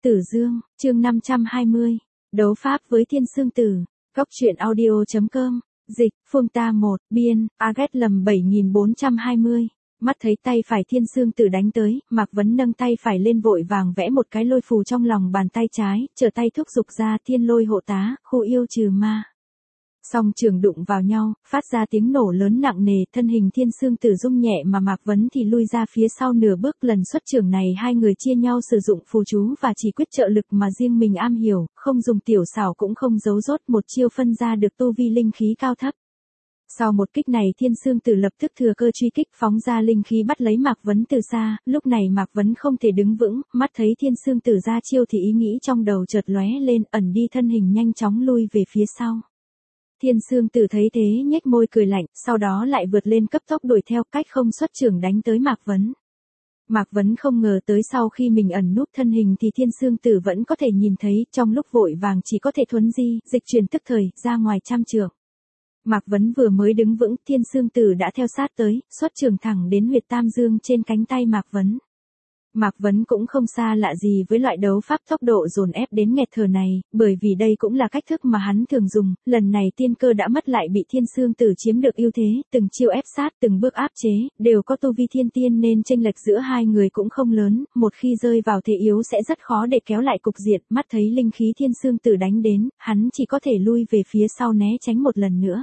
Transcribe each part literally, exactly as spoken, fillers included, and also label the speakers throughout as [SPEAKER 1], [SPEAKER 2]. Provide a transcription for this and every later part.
[SPEAKER 1] Tử Dương, chương năm trăm hai mươi. Đấu pháp với Thiên Sương Tử. Góc truyện audio.com. Dịch, Phương Ta một, biên, Aget lầm bảy nghìn bốn trăm hai mươi. Mắt thấy tay phải Thiên Sương Tử đánh tới, Mạc Vấn nâng tay phải lên vội vàng vẽ một cái lôi phù trong lòng bàn tay trái, trở tay thúc giục ra thiên lôi hộ tá, khu yêu trừ ma. Song trường đụng vào nhau, phát ra tiếng nổ lớn nặng nề, thân hình Thiên Sương Tử rung nhẹ mà Mạc Vấn thì lui ra phía sau nửa bước. Lần xuất trường này hai người chia nhau sử dụng phù chú và chỉ quyết trợ lực mà riêng mình am hiểu, không dùng tiểu xảo cũng không giấu rốt, một chiêu phân ra được tu vi linh khí cao thấp. Sau một kích này Thiên Sương Tử lập tức thừa cơ truy kích, phóng ra linh khí bắt lấy Mạc Vấn từ xa. Lúc này Mạc Vấn không thể đứng vững, mắt thấy Thiên Sương Tử ra chiêu thì ý nghĩ trong đầu chợt lóe lên, ẩn đi thân hình nhanh chóng lui về phía sau. Thiên Sương Tử thấy thế nhếch môi cười lạnh, sau đó lại vượt lên cấp tốc đuổi theo, cách không xuất chưởng đánh tới Mạc Vấn. Mạc Vấn không ngờ tới sau khi mình ẩn núp thân hình thì Thiên Sương Tử vẫn có thể nhìn thấy, trong lúc vội vàng chỉ có thể thuấn di, dịch chuyển tức thời, ra ngoài trăm trượng. Mạc Vấn vừa mới đứng vững, Thiên Sương Tử đã theo sát tới, xuất chưởng thẳng đến huyệt tam dương trên cánh tay Mạc Vấn. Mạc Vấn cũng không xa lạ gì với loại đấu pháp tốc độ dồn ép đến nghẹt thở này, bởi vì đây cũng là cách thức mà hắn thường dùng. Lần này tiên cơ đã mất lại bị Thiên Sương Tử chiếm được ưu thế, từng chiêu ép sát, từng bước áp chế, đều có tu vi thiên tiên nên chênh lệch giữa hai người cũng không lớn, một khi rơi vào thế yếu sẽ rất khó để kéo lại cục diện. Mắt thấy linh khí Thiên Sương Tử đánh đến, hắn chỉ có thể lui về phía sau né tránh một lần nữa.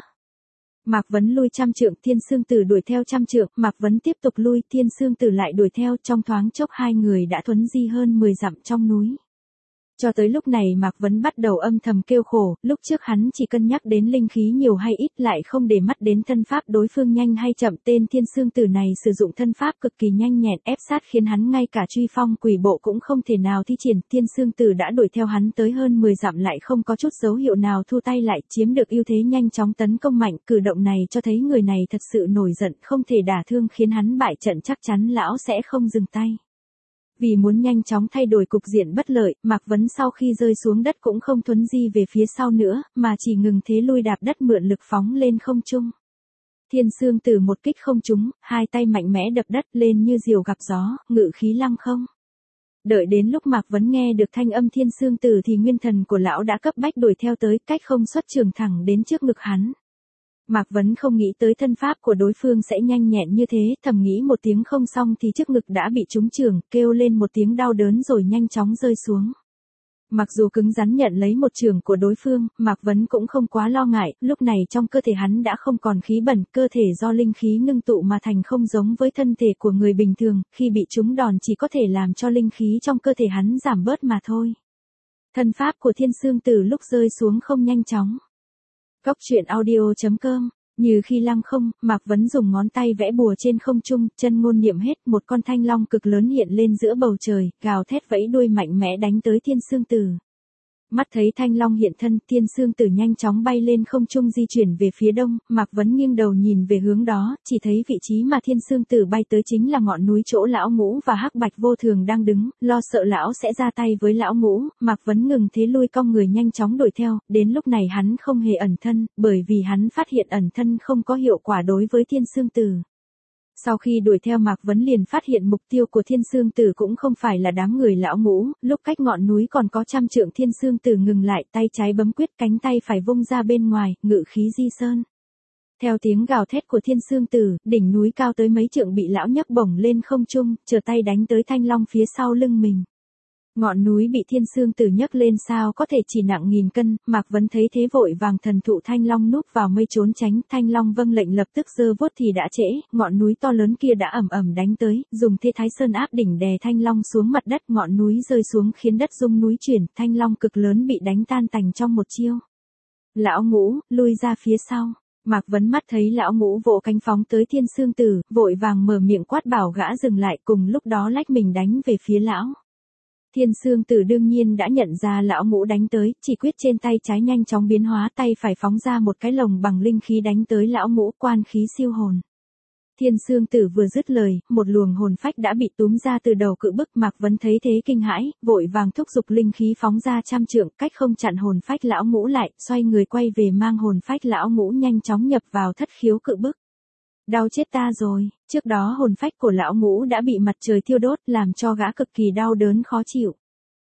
[SPEAKER 1] Mạc Vấn lui trăm trượng, Thiên Sương Tử đuổi theo trăm trượng, Mạc Vấn tiếp tục lui, Thiên Sương Tử lại đuổi theo, trong thoáng chốc hai người đã thuấn di hơn mười dặm trong núi. Cho tới lúc này Mạc Vấn bắt đầu âm thầm kêu khổ, lúc trước hắn chỉ cân nhắc đến linh khí nhiều hay ít, lại không để mắt đến thân pháp đối phương nhanh hay chậm. Tên Thiên Sương Tử này sử dụng thân pháp cực kỳ nhanh nhẹn, ép sát khiến hắn ngay cả truy phong quỷ bộ cũng không thể nào thi triển. Thiên Sương Tử đã đuổi theo hắn tới hơn mười dặm lại không có chút dấu hiệu nào thu tay lại, chiếm được ưu thế nhanh chóng tấn công mạnh. Cử động này cho thấy người này thật sự nổi giận, không thể đả thương, khiến hắn bại trận chắc chắn lão sẽ không dừng tay. Vì muốn nhanh chóng thay đổi cục diện bất lợi, Mạc Vấn sau khi rơi xuống đất cũng không thuấn di về phía sau nữa, mà chỉ ngừng thế lui đạp đất mượn lực phóng lên không trung. Thiên Sương Tử một kích không trúng, hai tay mạnh mẽ đập đất lên như diều gặp gió, ngự khí lăng không. Đợi đến lúc Mạc Vấn nghe được thanh âm Thiên Sương Tử thì nguyên thần của lão đã cấp bách đuổi theo tới, cách không xuất trường thẳng đến trước ngực hắn. Mạc Vấn không nghĩ tới thân pháp của đối phương sẽ nhanh nhẹn như thế, thầm nghĩ một tiếng không xong thì trước ngực đã bị trúng chưởng, kêu lên một tiếng đau đớn rồi nhanh chóng rơi xuống. Mặc dù cứng rắn nhận lấy một chưởng của đối phương, Mạc Vấn cũng không quá lo ngại, lúc này trong cơ thể hắn đã không còn khí bẩn, cơ thể do linh khí ngưng tụ mà thành, không giống với thân thể của người bình thường, khi bị trúng đòn chỉ có thể làm cho linh khí trong cơ thể hắn giảm bớt mà thôi. Thân pháp của Thiên Sương Tử lúc rơi xuống không nhanh chóng. Góc truyện audio.com. Như khi lăng không, Mạc Vấn dùng ngón tay vẽ bùa trên không trung, chân ngôn niệm hết, một con thanh long cực lớn hiện lên giữa bầu trời, gào thét vẫy đuôi mạnh mẽ đánh tới Thiên Sương Tử. Mắt thấy thanh long hiện thân, Thiên Sương Tử nhanh chóng bay lên không trung di chuyển về phía đông. Mạc Vấn nghiêng đầu nhìn về hướng đó, chỉ thấy vị trí mà Thiên Sương Tử bay tới chính là ngọn núi chỗ lão Ngũ và Hắc Bạch Vô Thường đang đứng, lo sợ lão sẽ ra tay với lão Ngũ, Mạc Vấn ngừng thế lui cong người nhanh chóng đuổi theo. Đến lúc này hắn không hề ẩn thân, bởi vì hắn phát hiện ẩn thân không có hiệu quả đối với Thiên Sương Tử. Sau khi đuổi theo Mạc Vấn liền phát hiện mục tiêu của Thiên Sương Tử cũng không phải là đám người lão Ngũ, lúc cách ngọn núi còn có trăm trượng Thiên Sương Tử ngừng lại, tay trái bấm quyết, cánh tay phải vung ra bên ngoài, ngự khí di sơn. Theo tiếng gào thét của Thiên Sương Tử, đỉnh núi cao tới mấy trượng bị lão nhấc bổng lên không trung, trở tay đánh tới thanh long phía sau lưng mình. Ngọn núi bị Thiên Sương Tử nhấc lên sao có thể chỉ nặng nghìn cân, Mạc Vấn thấy thế vội vàng thần thụ thanh long núp vào mây trốn tránh, thanh long vâng lệnh lập tức giơ vuốt thì đã trễ, ngọn núi to lớn kia đã ầm ầm đánh tới, dùng thế Thái Sơn áp đỉnh đè thanh long xuống mặt đất, ngọn núi rơi xuống khiến đất rung núi chuyển, thanh long cực lớn bị đánh tan tành trong một chiêu. Lão Ngũ, lui ra phía sau. Mạc Vấn mắt thấy lão Ngũ vỗ cánh phóng tới Thiên Sương Tử, vội vàng mở miệng quát bảo gã dừng lại, cùng lúc đó lách mình đánh về phía lão. Thiên Sương Tử đương nhiên đã nhận ra lão Ngũ đánh tới, chỉ quyết trên tay trái nhanh chóng biến hóa, tay phải phóng ra một cái lồng bằng linh khí đánh tới lão Ngũ, quan khí siêu hồn. Thiên Sương Tử vừa dứt lời, một luồng hồn phách đã bị túm ra từ đầu cự bức. Mạc Vấn thấy thế kinh hãi, vội vàng thúc giục linh khí phóng ra trăm trượng, cách không chặn hồn phách lão Ngũ lại, xoay người quay về mang hồn phách lão Ngũ nhanh chóng nhập vào thất khiếu cự bức. Đau chết ta rồi, trước đó hồn phách của lão Ngũ đã bị mặt trời thiêu đốt, làm cho gã cực kỳ đau đớn khó chịu.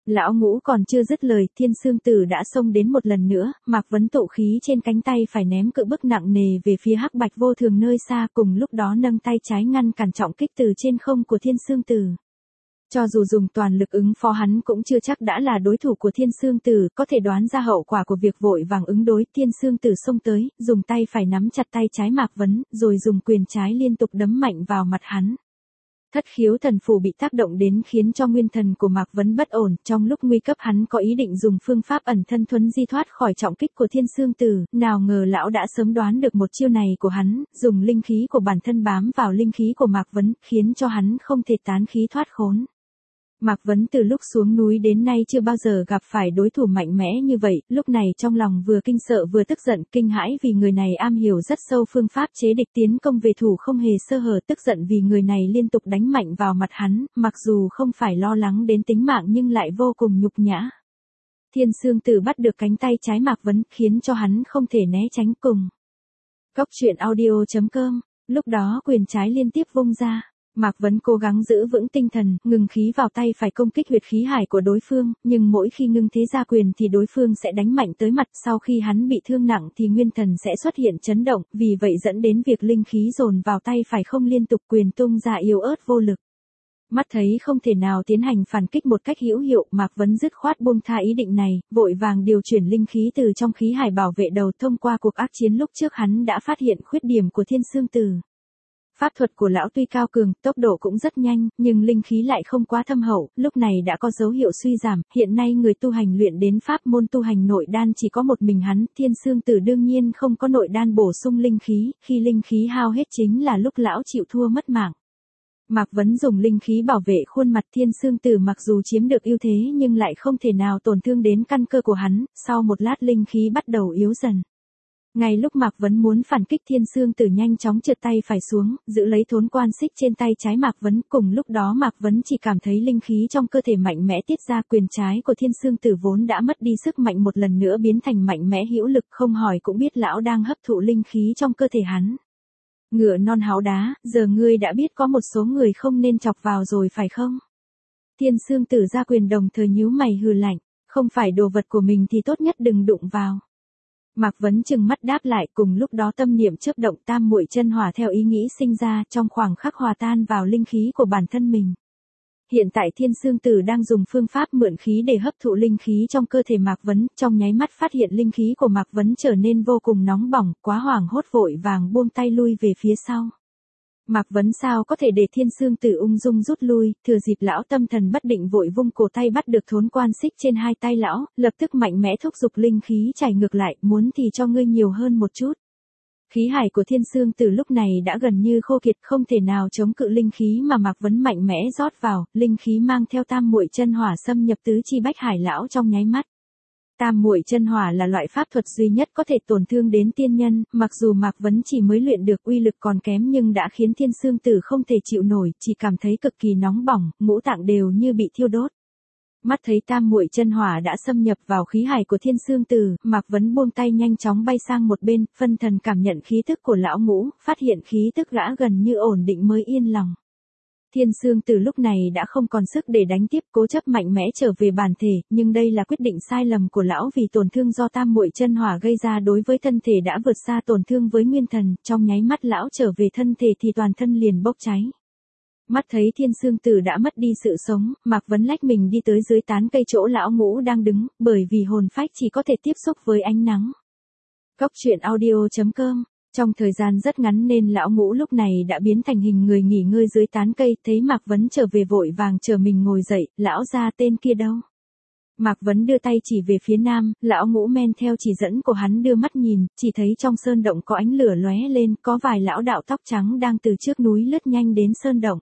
[SPEAKER 1] Lão Ngũ còn chưa dứt lời, Thiên Xương Tử đã xông đến một lần nữa, Mạc Vấn tụ khí trên cánh tay phải ném cự bức nặng nề về phía Hắc Bạch Vô Thường nơi xa, cùng lúc đó nâng tay trái ngăn cản trọng kích từ trên không của Thiên Xương Tử. Cho dù dùng toàn lực ứng phó hắn cũng chưa chắc đã là đối thủ của Thiên Xương Tử, có thể đoán ra hậu quả của việc vội vàng ứng đối. Thiên Xương Tử xông tới, dùng tay phải nắm chặt tay trái Mạc Vấn, rồi dùng quyền trái liên tục đấm mạnh vào mặt hắn. Thất khiếu thần phù bị tác động đến khiến cho nguyên thần của Mạc Vấn bất ổn, trong lúc nguy cấp hắn có ý định dùng phương pháp ẩn thân thuấn di thoát khỏi trọng kích của Thiên Xương Tử, nào ngờ lão đã sớm đoán được một chiêu này của hắn, dùng linh khí của bản thân bám vào linh khí của Mạc Vấn, khiến cho hắn không thể tán khí thoát khốn. Mạc Vấn từ lúc xuống núi đến nay chưa bao giờ gặp phải đối thủ mạnh mẽ như vậy, lúc này trong lòng vừa kinh sợ vừa tức giận, kinh hãi vì người này am hiểu rất sâu phương pháp chế địch tiến công về thủ không hề sơ hở, tức giận vì người này liên tục đánh mạnh vào mặt hắn, mặc dù không phải lo lắng đến tính mạng nhưng lại vô cùng nhục nhã. Thiên Xương Tử bắt được cánh tay trái Mạc Vấn, khiến cho hắn không thể né tránh cùng. Góc truyện audio chấm com, lúc đó quyền trái liên tiếp vung ra. Mạc Vấn cố gắng giữ vững tinh thần, ngừng khí vào tay phải công kích huyệt khí hải của đối phương, nhưng mỗi khi ngưng thế ra quyền thì đối phương sẽ đánh mạnh tới mặt, sau khi hắn bị thương nặng thì nguyên thần sẽ xuất hiện chấn động, vì vậy dẫn đến việc linh khí dồn vào tay phải không liên tục, quyền tung ra yếu ớt vô lực. Mắt thấy không thể nào tiến hành phản kích một cách hữu hiệu, Mạc Vấn dứt khoát buông tha ý định này, vội vàng điều chuyển linh khí từ trong khí hải bảo vệ đầu. Thông qua cuộc ác chiến lúc trước hắn đã phát hiện khuyết điểm của Thiên Xương Tử. Pháp thuật của lão tuy cao cường, tốc độ cũng rất nhanh, nhưng linh khí lại không quá thâm hậu, lúc này đã có dấu hiệu suy giảm, hiện nay người tu hành luyện đến pháp môn tu hành nội đan chỉ có một mình hắn, Thiên Xương Tử đương nhiên không có nội đan bổ sung linh khí, khi linh khí hao hết chính là lúc lão chịu thua mất mạng. Mạc Vấn dùng linh khí bảo vệ khuôn mặt Thiên Xương Tử, mặc dù chiếm được ưu thế nhưng lại không thể nào tổn thương đến căn cơ của hắn, sau một lát linh khí bắt đầu yếu dần. Ngay lúc Mạc Vấn muốn phản kích, Thiên Xương Tử nhanh chóng trượt tay phải xuống, giữ lấy thốn quan xích trên tay trái Mạc Vấn, cùng lúc đó Mạc Vấn chỉ cảm thấy linh khí trong cơ thể mạnh mẽ tiết ra, quyền trái của Thiên Xương Tử vốn đã mất đi sức mạnh một lần nữa biến thành mạnh mẽ hữu lực, không hỏi cũng biết lão đang hấp thụ linh khí trong cơ thể hắn. Ngựa non háu đá, giờ ngươi đã biết có một số người không nên chọc vào rồi phải không? Thiên Xương Tử ra quyền đồng thời nhíu mày hừ lạnh, không phải đồ vật của mình thì tốt nhất đừng đụng vào. Mạc Vấn trừng mắt đáp lại, cùng lúc đó tâm niệm chớp động, tam muội chân hỏa theo ý nghĩ sinh ra, trong khoảng khắc hòa tan vào linh khí của bản thân mình. Hiện tại Thiên Xương Tử đang dùng phương pháp mượn khí để hấp thụ linh khí trong cơ thể Mạc Vấn, trong nháy mắt phát hiện linh khí của Mạc Vấn trở nên vô cùng nóng bỏng, quá hoảng hốt vội vàng buông tay lui về phía sau. Mạc Vấn sao có thể để Thiên Xương Tử ung dung rút lui, thừa dịp lão tâm thần bất định vội vung cổ tay bắt được thốn quan xích trên hai tay lão, lập tức mạnh mẽ thúc giục linh khí chảy ngược lại, muốn thì cho ngươi nhiều hơn một chút. Khí hải của Thiên Xương Tử lúc này đã gần như khô kiệt, không thể nào chống cự linh khí mà Mạc Vấn mạnh mẽ rót vào, linh khí mang theo tam muội chân hỏa xâm nhập tứ chi bách hải lão trong nháy mắt. Tam muội chân hỏa là loại pháp thuật duy nhất có thể tổn thương đến tiên nhân, mặc dù Mạc Vấn chỉ mới luyện được uy lực còn kém nhưng đã khiến Thiên Xương Tử không thể chịu nổi, chỉ cảm thấy cực kỳ nóng bỏng, ngũ tạng đều như bị thiêu đốt. Mắt thấy tam muội chân hỏa đã xâm nhập vào khí hải của Thiên Xương Tử, Mạc Vấn buông tay nhanh chóng bay sang một bên, phân thần cảm nhận khí tức của lão Ngũ, phát hiện khí tức gã gần như ổn định mới yên lòng. Thiên Xương Tử lúc này đã không còn sức để đánh tiếp, cố chấp mạnh mẽ trở về bản thể, nhưng đây là quyết định sai lầm của lão, vì tổn thương do tam muội chân hỏa gây ra đối với thân thể đã vượt xa tổn thương với nguyên thần, trong nháy mắt lão trở về thân thể thì toàn thân liền bốc cháy. Mắt thấy Thiên Xương Tử đã mất đi sự sống, Mạc Vấn lách mình đi tới dưới tán cây chỗ lão Ngũ đang đứng, bởi vì hồn phách chỉ có thể tiếp xúc với ánh nắng. Góc truyện audio chấm com. Trong thời gian rất ngắn nên lão Ngũ lúc này đã biến thành hình người nghỉ ngơi dưới tán cây, thấy Mạc Vấn trở về vội vàng chờ mình ngồi dậy, lão gia tên kia đâu? Mạc Vấn đưa tay chỉ về phía nam, lão Ngũ men theo chỉ dẫn của hắn đưa mắt nhìn, chỉ thấy trong sơn động có ánh lửa lóe lên, có vài lão đạo tóc trắng đang từ trước núi lướt nhanh đến sơn động.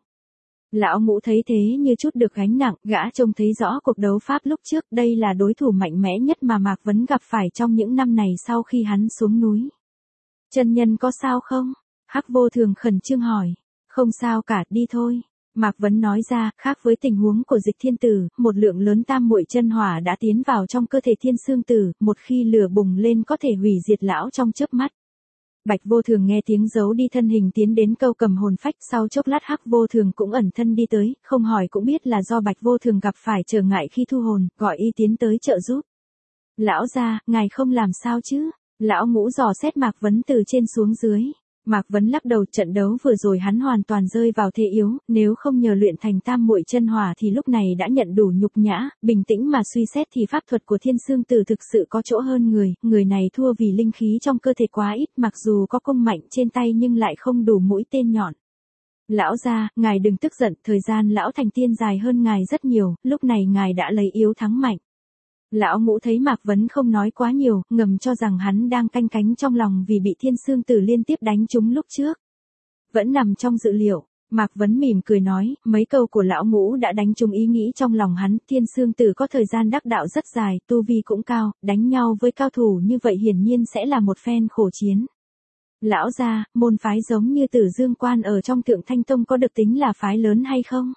[SPEAKER 1] Lão Ngũ thấy thế như chút được gánh nặng, gã trông thấy rõ cuộc đấu pháp lúc trước, đây là đối thủ mạnh mẽ nhất mà Mạc Vấn gặp phải trong những năm này sau khi hắn xuống núi. Chân nhân có sao không? Hắc Vô Thường khẩn trương hỏi. Không sao cả, đi thôi. Mạc Vấn nói ra, khác với tình huống của Dịch Thiên Tử, một lượng lớn tam muội chân hỏa đã tiến vào trong cơ thể Thiên Xương Tử, một khi lửa bùng lên có thể hủy diệt lão trong chớp mắt. Bạch Vô Thường nghe tiếng giấu đi thân hình tiến đến câu cầm hồn phách, sau chốc lát Hắc Vô Thường cũng ẩn thân đi tới, không hỏi cũng biết là do Bạch Vô Thường gặp phải trở ngại khi thu hồn, gọi y tiến tới trợ giúp. Lão gia, ngài không làm sao chứ? Lão Ngũ dò xét Mạc Vấn từ trên xuống dưới. Mạc Vấn lắc đầu, trận đấu vừa rồi hắn hoàn toàn rơi vào thế yếu, nếu không nhờ luyện thành tam muội chân hỏa thì lúc này đã nhận đủ nhục nhã, bình tĩnh mà suy xét thì pháp thuật của Thiên Xương Tử thực sự có chỗ hơn người, người này thua vì linh khí trong cơ thể quá ít, mặc dù có công mạnh trên tay nhưng lại không đủ mũi tên nhọn. Lão gia, ngài đừng tức giận, thời gian lão thành tiên dài hơn ngài rất nhiều, lúc này ngài đã lấy yếu thắng mạnh. Lão Ngũ thấy Mạc Vấn không nói quá nhiều, ngầm cho rằng hắn đang canh cánh trong lòng vì bị Thiên Xương Tử liên tiếp đánh trúng lúc trước. Vẫn nằm trong dự liệu, Mạc Vấn mỉm cười nói, mấy câu của Lão Ngũ đã đánh trúng ý nghĩ trong lòng hắn, Thiên Xương Tử có thời gian đắc đạo rất dài, tu vi cũng cao, đánh nhau với cao thủ như vậy hiển nhiên sẽ là một phen khổ chiến. Lão gia, môn phái giống như Tử Dương Quan ở trong Thượng Thanh Tông có được tính là phái lớn hay không?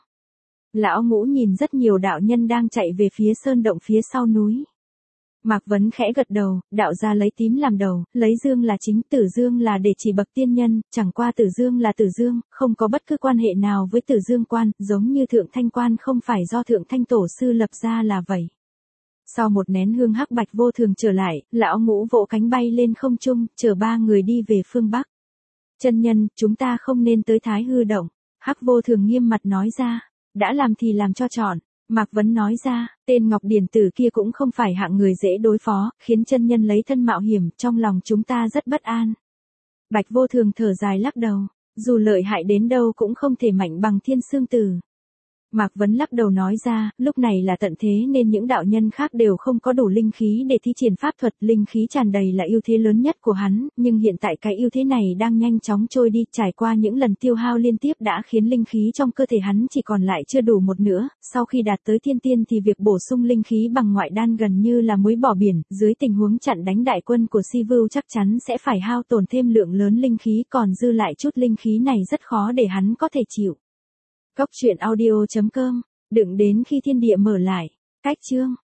[SPEAKER 1] Lão Ngũ nhìn rất nhiều đạo nhân đang chạy về phía sơn động phía sau núi. Mạc Vấn khẽ gật đầu, đạo gia lấy tím làm đầu, lấy dương là chính, Tử Dương là để chỉ bậc tiên nhân, chẳng qua Tử Dương là Tử Dương, không có bất cứ quan hệ nào với Tử Dương Quan, giống như Thượng Thanh Quan không phải do Thượng Thanh Tổ sư lập ra là vậy. Sau một nén hương Hắc Bạch Vô Thường trở lại, Lão Ngũ vỗ cánh bay lên không trung, chở ba người đi về phương Bắc. Chân nhân, chúng ta không nên tới Thái Hư Động. Hắc Vô Thường nghiêm mặt nói ra. Đã làm thì làm cho trọn. Mạc Vấn nói ra, tên Ngọc Điển Tử kia cũng không phải hạng người dễ đối phó, khiến chân nhân lấy thân mạo hiểm, trong lòng chúng ta rất bất an. Bạch Vô Thường thở dài lắc đầu, dù lợi hại đến đâu cũng không thể mạnh bằng Thiên Xương Tử. Mạc Vấn lắc đầu nói ra, lúc này là tận thế nên những đạo nhân khác đều không có đủ linh khí để thi triển pháp thuật, linh khí tràn đầy là ưu thế lớn nhất của hắn, nhưng hiện tại cái ưu thế này đang nhanh chóng trôi đi, trải qua những lần tiêu hao liên tiếp đã khiến linh khí trong cơ thể hắn chỉ còn lại chưa đủ một nửa, sau khi đạt tới thiên tiên thì việc bổ sung linh khí bằng ngoại đan gần như là muối bỏ biển, dưới tình huống chặn đánh đại quân của Si Vưu chắc chắn sẽ phải hao tổn thêm lượng lớn linh khí, còn dư lại chút linh khí này rất khó để hắn có thể chịu. Góc truyện audio chấm com, đừng đến khi thiên địa mở lại. Cách chương